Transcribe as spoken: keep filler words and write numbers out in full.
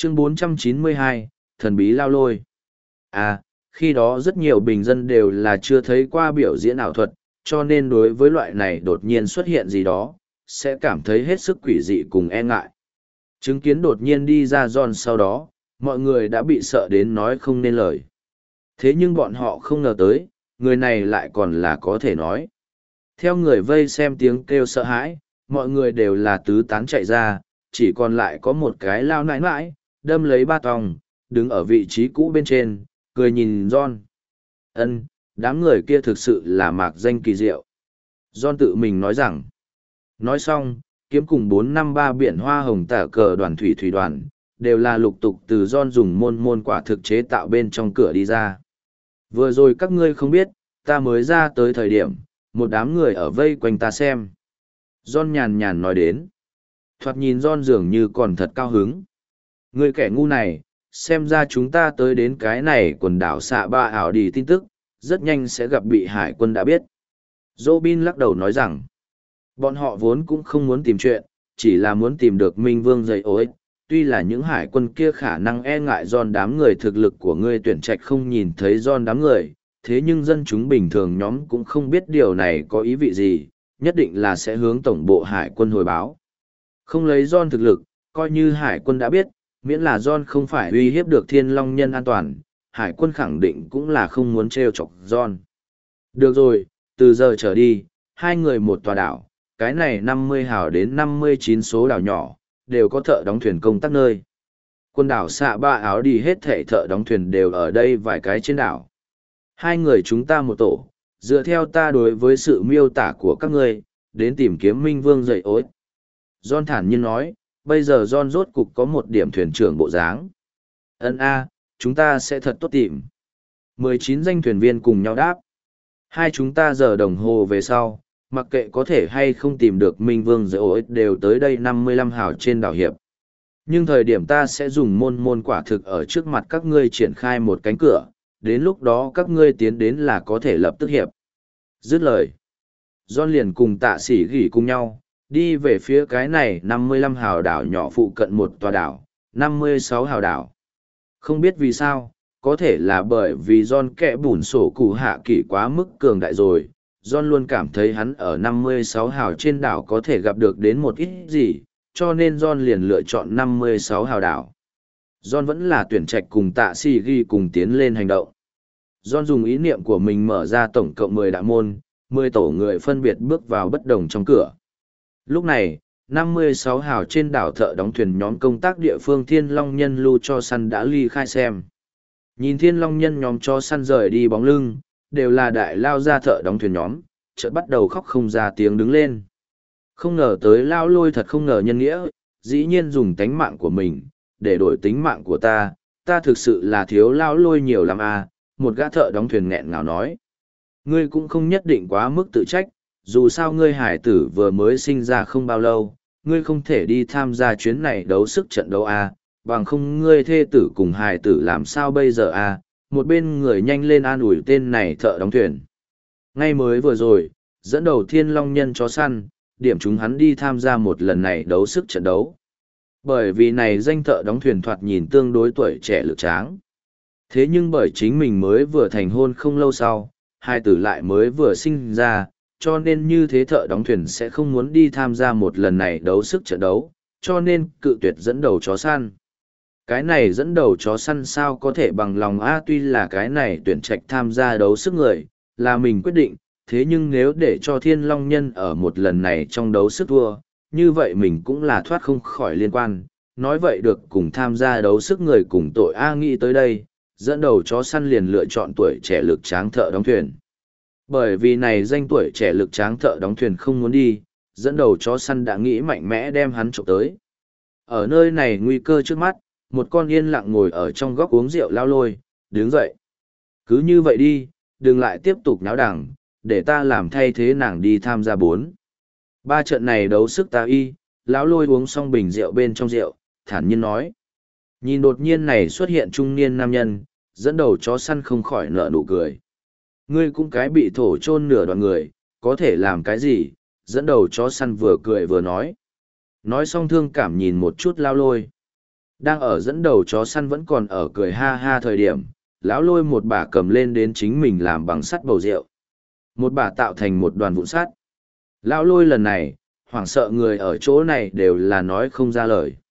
Chương bốn trăm chín mươi hai, Thần bí lao lôi. À, khi đó rất nhiều bình dân đều là chưa thấy qua biểu diễn ảo thuật, cho nên đối với loại này đột nhiên xuất hiện gì đó, sẽ cảm thấy hết sức quỷ dị cùng e ngại. Chứng kiến đột nhiên đi ra John sau đó, mọi người đã bị sợ đến nói không nên lời. Thế nhưng bọn họ không ngờ tới, người này lại còn là có thể nói. Theo người vây xem tiếng kêu sợ hãi, mọi người đều là tứ tán chạy ra, chỉ còn lại có một cái lao nãi nãi, đâm lấy ba tòng, đứng ở vị trí cũ bên trên, cười nhìn John. Ân, đám người kia thực sự là mạc danh kỳ diệu. John tự mình nói rằng. Nói xong, kiếm cùng bốn năm ba biển hoa hồng tả cờ đoàn thủy thủy đoàn, đều là lục tục từ John dùng môn môn quả thực chế tạo bên trong cửa đi ra. Vừa rồi các ngươi không biết, ta mới ra tới thời điểm, một đám người ở vây quanh ta xem. John nhàn nhàn nói đến. Thoạt nhìn John dường như còn thật cao hứng. Người kẻ ngu này, xem ra chúng ta tới đến cái này quần đảo xạ ba ảo đi tin tức, rất nhanh sẽ gặp bị hải quân đã biết. Robin lắc đầu nói rằng, bọn họ vốn cũng không muốn tìm chuyện, chỉ là muốn tìm được Minh Vương dậy ối. Tuy là những hải quân kia khả năng e ngại John đám người thực lực của ngươi tuyển trạch không nhìn thấy John đám người, thế nhưng dân chúng bình thường nhóm cũng không biết điều này có ý vị gì, nhất định là sẽ hướng tổng bộ hải quân hồi báo. Không lấy John thực lực, coi như hải quân đã biết, miễn là John không phải uy hiếp được thiên long nhân an toàn, hải quân khẳng định cũng là không muốn trêu chọc John. Được rồi, từ giờ trở đi, hai người một tòa đảo, cái này năm mươi hào đến năm mươi chín số đảo nhỏ, đều có thợ đóng thuyền công tác nơi. Quần đảo xạ ba áo đi hết thảy thợ đóng thuyền đều ở đây vài cái trên đảo. Hai người chúng ta một tổ, dựa theo ta đối với sự miêu tả của các ngươi, đến tìm kiếm Minh Vương dậy ối. John thản nhiên nói, bây giờ John rốt cục có một điểm thuyền trưởng bộ dáng. Ân a, chúng ta sẽ thật tốt tìm. mười chín danh thuyền viên cùng nhau đáp. Hai chúng ta giờ đồng hồ về sau, mặc kệ có thể hay không tìm được Minh Vương dậy ối đều tới đây năm mươi lăm hào trên đảo hiệp. Nhưng thời điểm ta sẽ dùng môn môn quả thực ở trước mặt các ngươi triển khai một cánh cửa, đến lúc đó các ngươi tiến đến là có thể lập tức hiệp. Dứt lời. John liền cùng tạ sĩ gỉ cùng nhau, đi về phía cái này năm mươi lăm hào đảo nhỏ phụ cận một tòa đảo, năm mươi sáu hào đảo. Không biết vì sao, có thể là bởi vì John kẽ bùn sổ cụ hạ kỷ quá mức cường đại rồi. John luôn cảm thấy hắn ở năm mươi sáu hào trên đảo có thể gặp được đến một ít gì, cho nên John liền lựa chọn năm mươi sáu hào đảo. John vẫn là tuyển trạch cùng tạ si ghi cùng tiến lên hành động. John dùng ý niệm của mình mở ra tổng cộng mười đạo môn, mười tổ người phân biệt bước vào bất đồng trong cửa. Lúc này, năm mươi sáu hào trên đảo thợ đóng thuyền nhóm công tác địa phương Thiên Long Nhân lưu cho săn đã ly khai xem. Nhìn Thiên Long Nhân nhóm cho săn rời đi bóng lưng, đều là đại lao ra thợ đóng thuyền nhóm, chợt bắt đầu khóc không ra tiếng đứng lên. Không ngờ tới lao lôi thật không ngờ nhân nghĩa, dĩ nhiên dùng tánh mạng của mình, để đổi tính mạng của ta, ta thực sự là thiếu lao lôi nhiều lắm à, một gã thợ đóng thuyền nghẹn ngào nói. Ngươi cũng không nhất định quá mức tự trách, dù sao ngươi hải tử vừa mới sinh ra không bao lâu, ngươi không thể đi tham gia chuyến này đấu sức trận đấu à, bằng không ngươi thê tử cùng hải tử làm sao bây giờ à, một bên người nhanh lên an ủi tên này thợ đóng thuyền. Ngay mới vừa rồi, dẫn đầu Thiên Long Nhân chó săn, điểm chúng hắn đi tham gia một lần này đấu sức trận đấu. Bởi vì này danh thợ đóng thuyền thoạt nhìn tương đối tuổi trẻ lực tráng. Thế nhưng bởi chính mình mới vừa thành hôn không lâu sau, hai tử lại mới vừa sinh ra, cho nên như thế thợ đóng thuyền sẽ không muốn đi tham gia một lần này đấu sức trận đấu, cho nên cự tuyệt dẫn đầu chó săn. Cái này dẫn đầu chó săn sao có thể bằng lòng a tuy là cái này tuyển trạch tham gia đấu sức người, là mình quyết định, thế nhưng nếu để cho Thiên Long Nhân ở một lần này trong đấu sức thua, như vậy mình cũng là thoát không khỏi liên quan. Nói vậy được cùng tham gia đấu sức người cùng tội A nghĩ tới đây, dẫn đầu chó săn liền lựa chọn tuổi trẻ lực tráng thợ đóng thuyền. Bởi vì này danh tuổi trẻ lực tráng thợ đóng thuyền không muốn đi, dẫn đầu chó săn đã nghĩ mạnh mẽ đem hắn trộm tới. Ở nơi này nguy cơ trước mắt, một con yên lặng ngồi ở trong góc uống rượu lao lôi, đứng dậy. Cứ như vậy đi, đừng lại tiếp tục náo đẳng, để ta làm thay thế nàng đi tham gia bốn. Ba trận này đấu sức ta y, lão lôi uống xong bình rượu bên trong rượu, thản nhiên nói. Nhìn đột nhiên này xuất hiện trung niên nam nhân, dẫn đầu chó săn không khỏi nở nụ cười. Ngươi cũng cái bị thổ chôn nửa đoạn người, có thể làm cái gì, dẫn đầu chó săn vừa cười vừa nói. Nói xong thương cảm nhìn một chút lao lôi. Đang ở dẫn đầu chó săn vẫn còn ở cười ha ha thời điểm, lão lôi một bà cầm lên đến chính mình làm bằng sắt bầu rượu. Một bà tạo thành một đoàn vụn sắt. Lão lôi lần này, hoảng sợ người ở chỗ này đều là nói không ra lời.